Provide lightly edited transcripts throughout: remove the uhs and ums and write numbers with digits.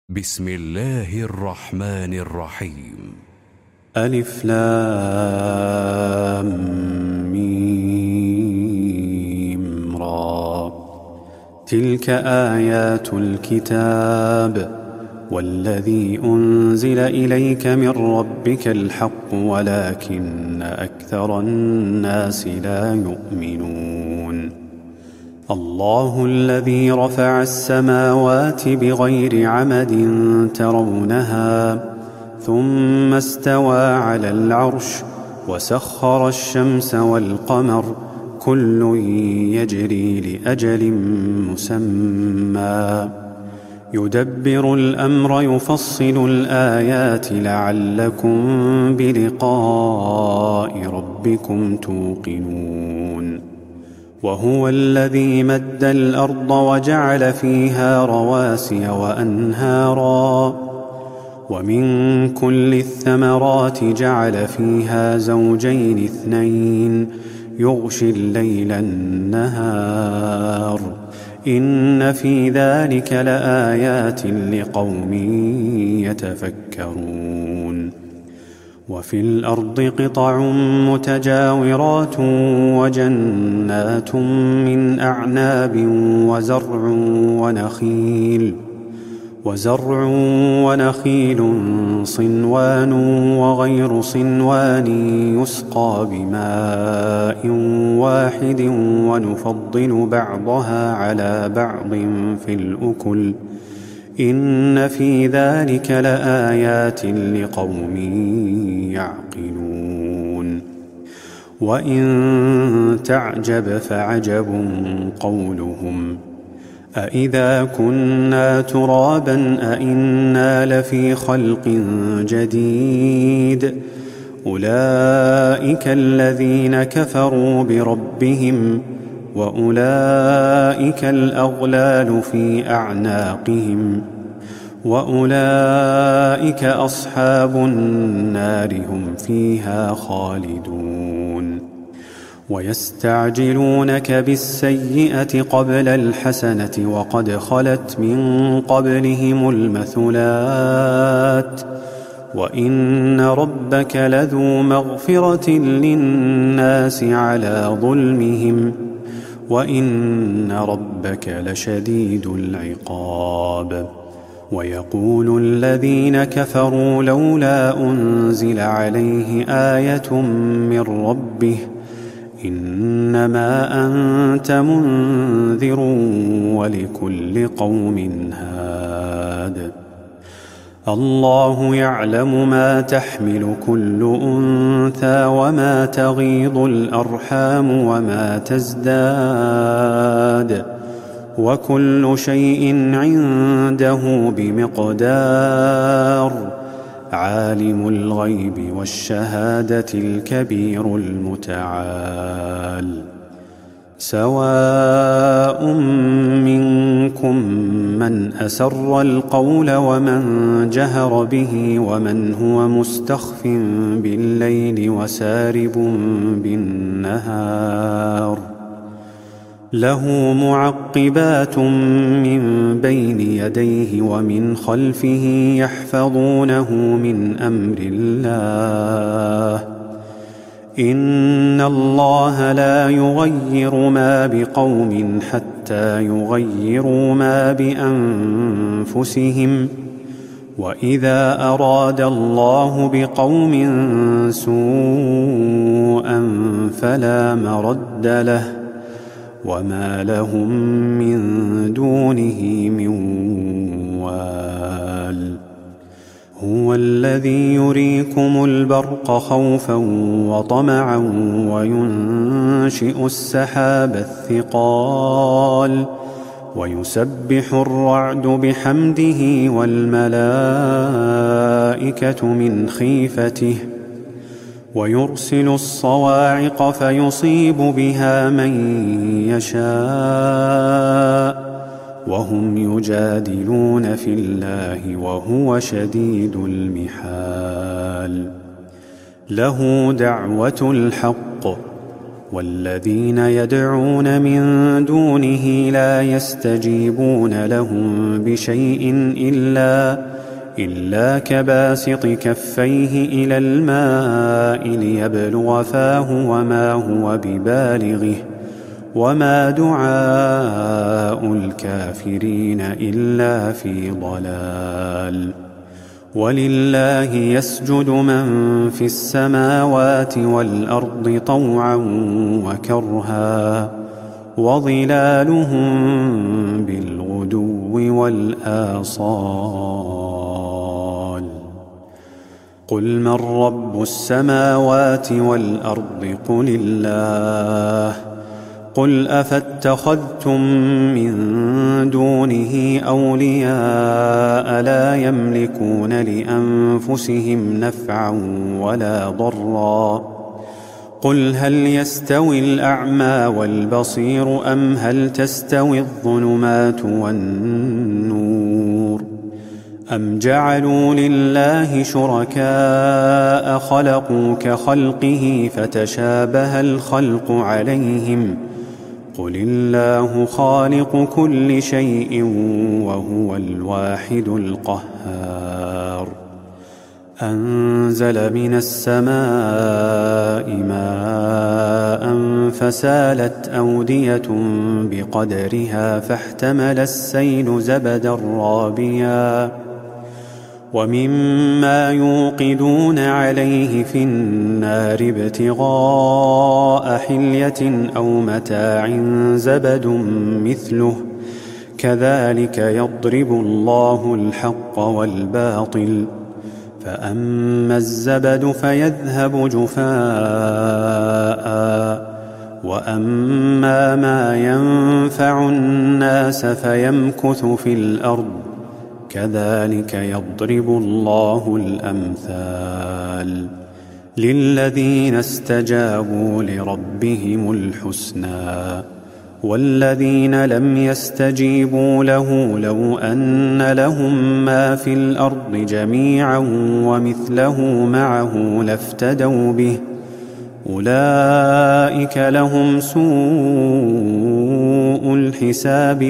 بسم الله الرحمن الرحيم. ألف لام ميم را. تلك آيات الكتاب والذي أنزل إليك من ربك الحق ولكن أكثر الناس لا يؤمنون. الله الذي رفع السماوات بغير عمد ترونها ثم استوى على العرش وسخر الشمس والقمر كل يجري لأجل مسمى يدبر الأمر يفصل الآيات لعلكم بلقاء ربكم توقنون. وهو الذي مد الأرض وجعل فيها رواسي وأنهارا ومن كل الثمرات جعل فيها زوجين اثنين يغشي الليل النهار إن في ذلك لآيات لقوم يتفكرون. وفي الأرض قطع متجاورات وجنات من أعناب وزرع ونخيل صنوان وغير صنوان يسقى بماء واحد ونفضل بعضها على بعض في الأكل إن في ذلك لآيات لقوم يعقلون. وإن تعجب فعجب قولهم أإذا كنا ترابا أإنا لفي خلق جديد أولئك الذين كفروا بربهم وأولئك الأغلال في أعناقهم وأولئك أصحاب النار هم فيها خالدون. ويستعجلونك بالسيئة قبل الحسنة وقد خلت من قبلهم المثلات وإن ربك لذو مغفرة للناس على ظلمهم وإن ربك لشديد العقاب. ويقول الذين كفروا لولا أنزل عليه آية من ربه إنما أنت منذر ولكل قوم هاد. الله يعلم ما تحمل كل أنثى وما تغيض الأرحام وما تزداد وكل شيء عنده بمقدار. عالم الغيب والشهادة الكبير المتعال. سواء منكم من أسر القول ومن جهر به ومن هو مستخف بالليل وسارب بالنهار له معقبات من بين يديه ومن خلفه يحفظونه من أمر الله إن الله لا يغير ما بقوم حتى يغيروا ما بأنفسهم وإذا أراد الله بقوم سوءا فلا مرد له وما لهم من دونه من وال. هو الذي يريكم البرق خوفا وطمعا وينشئ السحاب الثقال ويسبح الرعد بحمده والملائكة من خيفته ويرسل الصواعق فيصيب بها من يشاء وهم يجادلون في الله وهو شديد المحال. له دعوة الحق والذين يدعون من دونه لا يستجيبون لهم بشيء إلا كباسط كفيه إلى الماء ليبلغ فاه وما هو ببالغه وما دعاء الكافرين إلا في ضلال. ولله يسجد من في السماوات والأرض طوعا وكرها وظلالهم بالغدو والآصال. قل من رب السماوات والأرض قل الله. قل أفاتخذتم من دونه أولياء لا يملكون لأنفسهم نفعا ولا ضرا. قل هل يستوي الأعمى والبصير أم هل تستوي الظلمات والنور أم جعلوا لله شركاء خلقوا كخلقه فتشابه الخلق عليهم قل الله خالق كل شيء وهو الواحد القهار. أنزل من السماء ماء فسالت أودية بقدرها فاحتمل السيل زبدا رابيا ومما يوقدون عليه في النار ابتغاء حلية أو متاع زبد مثله كذلك يضرب الله الحق والباطل فأما الزبد فيذهب جفاء وأما ما ينفع الناس فيمكث في الأرض كذلك يضرب الله الأمثال. للذين استجابوا لربهم الحسنى والذين لم يستجيبوا له لو أن لهم ما في الأرض جميعا ومثله معه لافتدوا به أولئك لهم سوء الحساب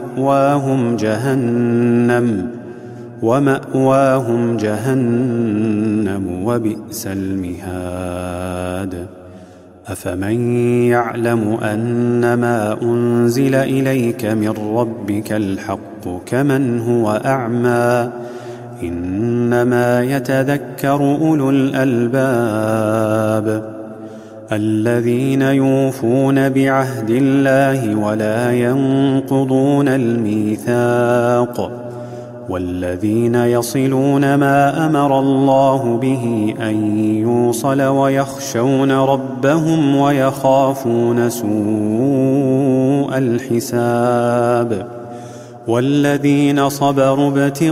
ومأواهم جهنم وبئس المهاد. أفمن يعلم أنما أنزل إليك من ربك الحق كمن هو أعمى إنما يتذكر أولو الألباب الذين يوفون بعهد الله ولا ينقضون الميثاق والذين يصلون ما أمر الله به أن يوصل ويخشون ربهم ويخافون سوء الحساب والذين صبروا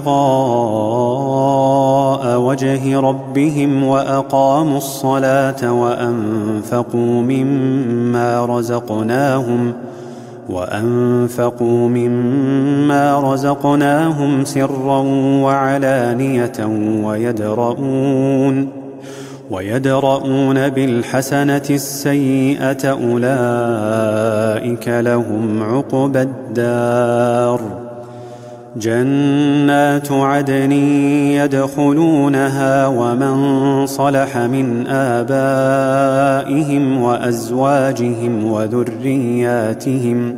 ابتغاء وجه ربهم وأقاموا الصلاة وأنفقوا مما رزقناهم سرا وعلانية ويدرؤون بالحسنة السيئة أولئك لهم عقبى الدار. جنات عدن يدخلونها ومن صلح من آبائهم وأزواجهم وذرياتهم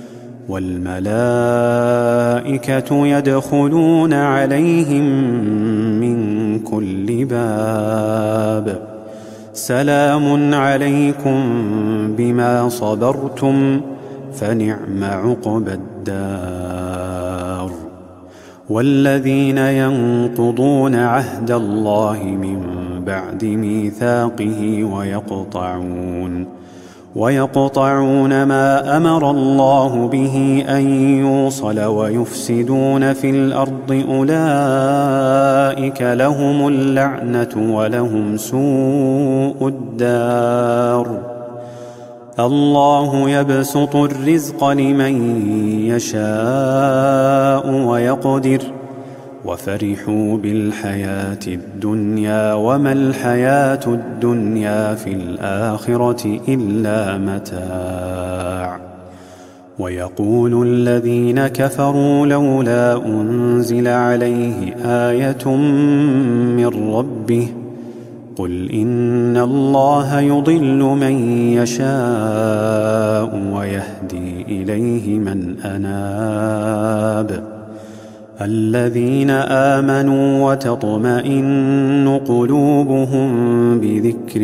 والملائكة يدخلون عليهم من كل باب سلام عليكم بما صبرتم فنعم عقبى الدار. والذين ينقضون عهد الله من بعد ميثاقه ويقطعون ما أمر الله به أن يوصل ويفسدون في الأرض أولئك لهم اللعنة ولهم سوء الدار. الله يبسط الرزق لمن يشاء ويقدر وفرحوا بالحياة الدنيا وما الحياة الدنيا في الآخرة إلا متاع. ويقول الذين كفروا لولا أنزل عليه آية من ربه قل إن الله يضل من يشاء ويهدي إليه من أناب. الذين آمنوا وتطمئن قلوبهم بذكر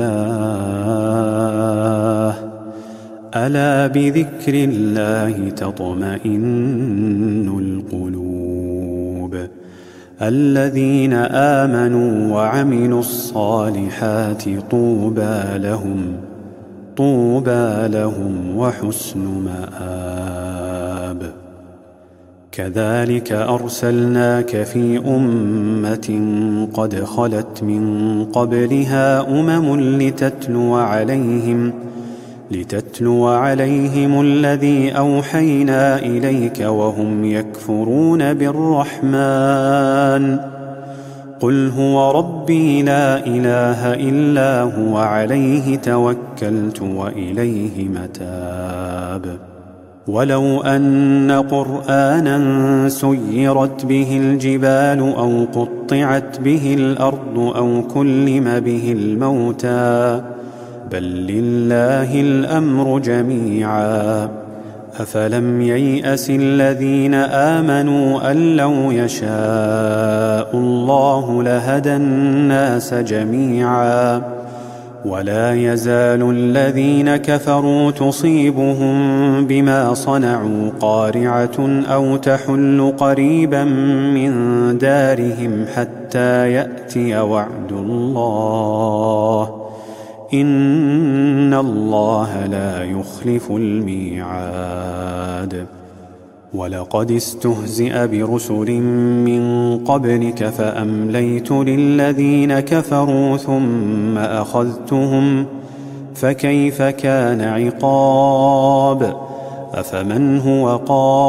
الله ألا بذكر الله تطمئن القلوب. الذين آمنوا وعملوا الصالحات طوبى لهم وحسن مآب. كذلك أرسلناك في أمة قد خلت من قبلها لتتلو عليهم الذي أوحينا إليك وهم يكفرون بالرحمن. قل هو ربي لا إله إلا هو عليه توكلت وإليه متاب. ولو أن قرآنا سيرت به الجبال أو قطعت به الأرض أو كلم به الموتى بل لله الأمر جميعا. أفلم ييأس الذين آمنوا أن لو يشاء الله لهدى الناس جميعا. ولا يزال الذين كفروا تصيبهم بما صنعوا قارعة أو تحل قريبا من دارهم حتى يأتي وعد الله إن الله لا يخلف الميعاد. ولقد استهزئ برسل من قبلك فأمليت للذين كفروا ثم أخذتهم فكيف كان عقاب. أفمن هو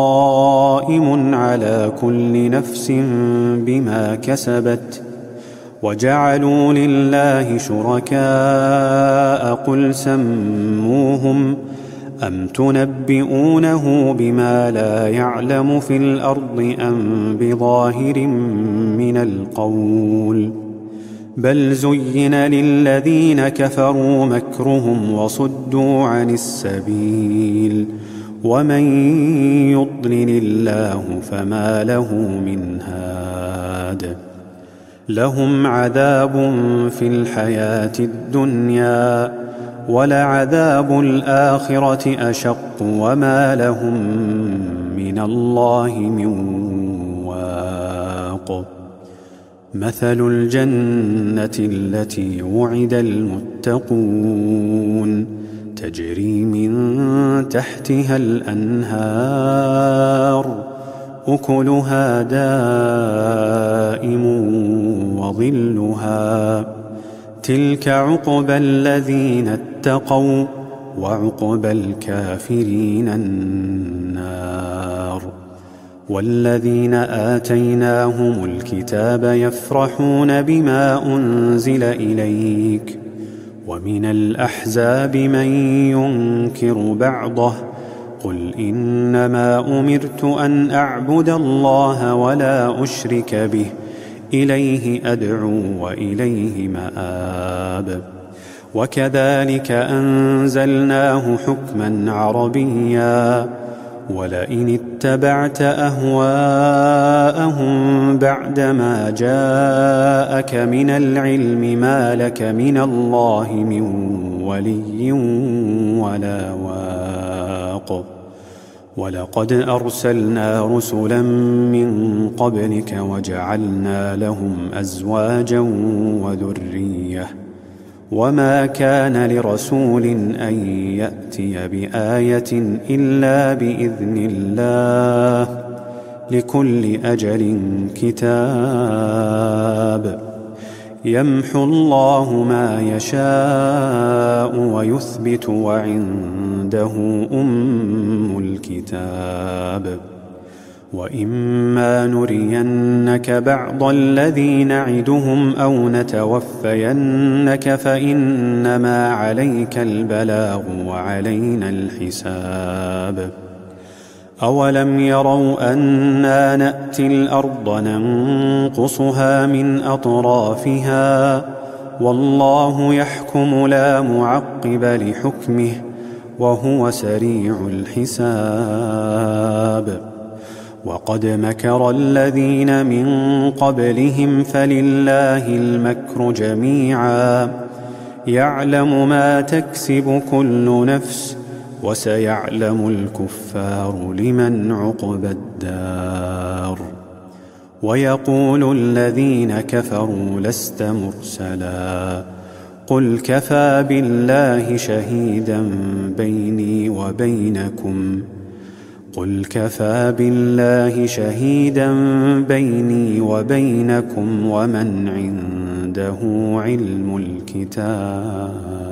قائم على كل نفس بما كسبت وجعلوا لله شركاء قل سموهم أم تنبئونه بما لا يعلم في الأرض أم بظاهر من القول بل زين للذين كفروا مكرهم وصدوا عن السبيل ومن يضلل الله فما له من هاد. لهم عذاب في الحياة الدنيا ولعذاب الآخرة أشق وما لهم من الله من واق. مثل الجنة التي وعد المتقون تجري من تحتها الأنهار أكلها دائم وظلها تلك عقبى الذين اتقوا وعقبى الكافرين النار. والذين آتيناهم الكتاب يفرحون بما أنزل إليك ومن الأحزاب من ينكر بعضه قل إنما أمرت أن أعبد الله ولا أشرك به إليه أدعو وإليه مآب. وكذلك أنزلناه حكما عربيا ولئن اتبعت أهواءهم بعدما جاءك من العلم ما لك من الله من ولي ولا واق. ولقد أرسلنا رسلا من قبلك وجعلنا لهم أزواجا وذرية وما كان لرسول أن يأتي بآية إلا بإذن الله لكل أجل كتاب. يمحو الله ما يشاء ويثبت وعنده أم الكتاب. وإما نرينك بعض الذي نعدهم أو نتوفينك فإنما عليك البلاغ وعلينا الحساب. أولم يروا أنا نأتي الأرض ننقصها من أطرافها والله يحكم لا معقب لحكمه وهو سريع الحساب. وقد مكر الذين من قبلهم فلله المكر جميعا يعلم ما تكسب كل نفس وسيعلم الكفار لمن عقبى الدار. ويقول الذين كفروا لست مرسلا قل كفى بالله شهيدا بيني وبينكم ومن عنده علم الكتاب.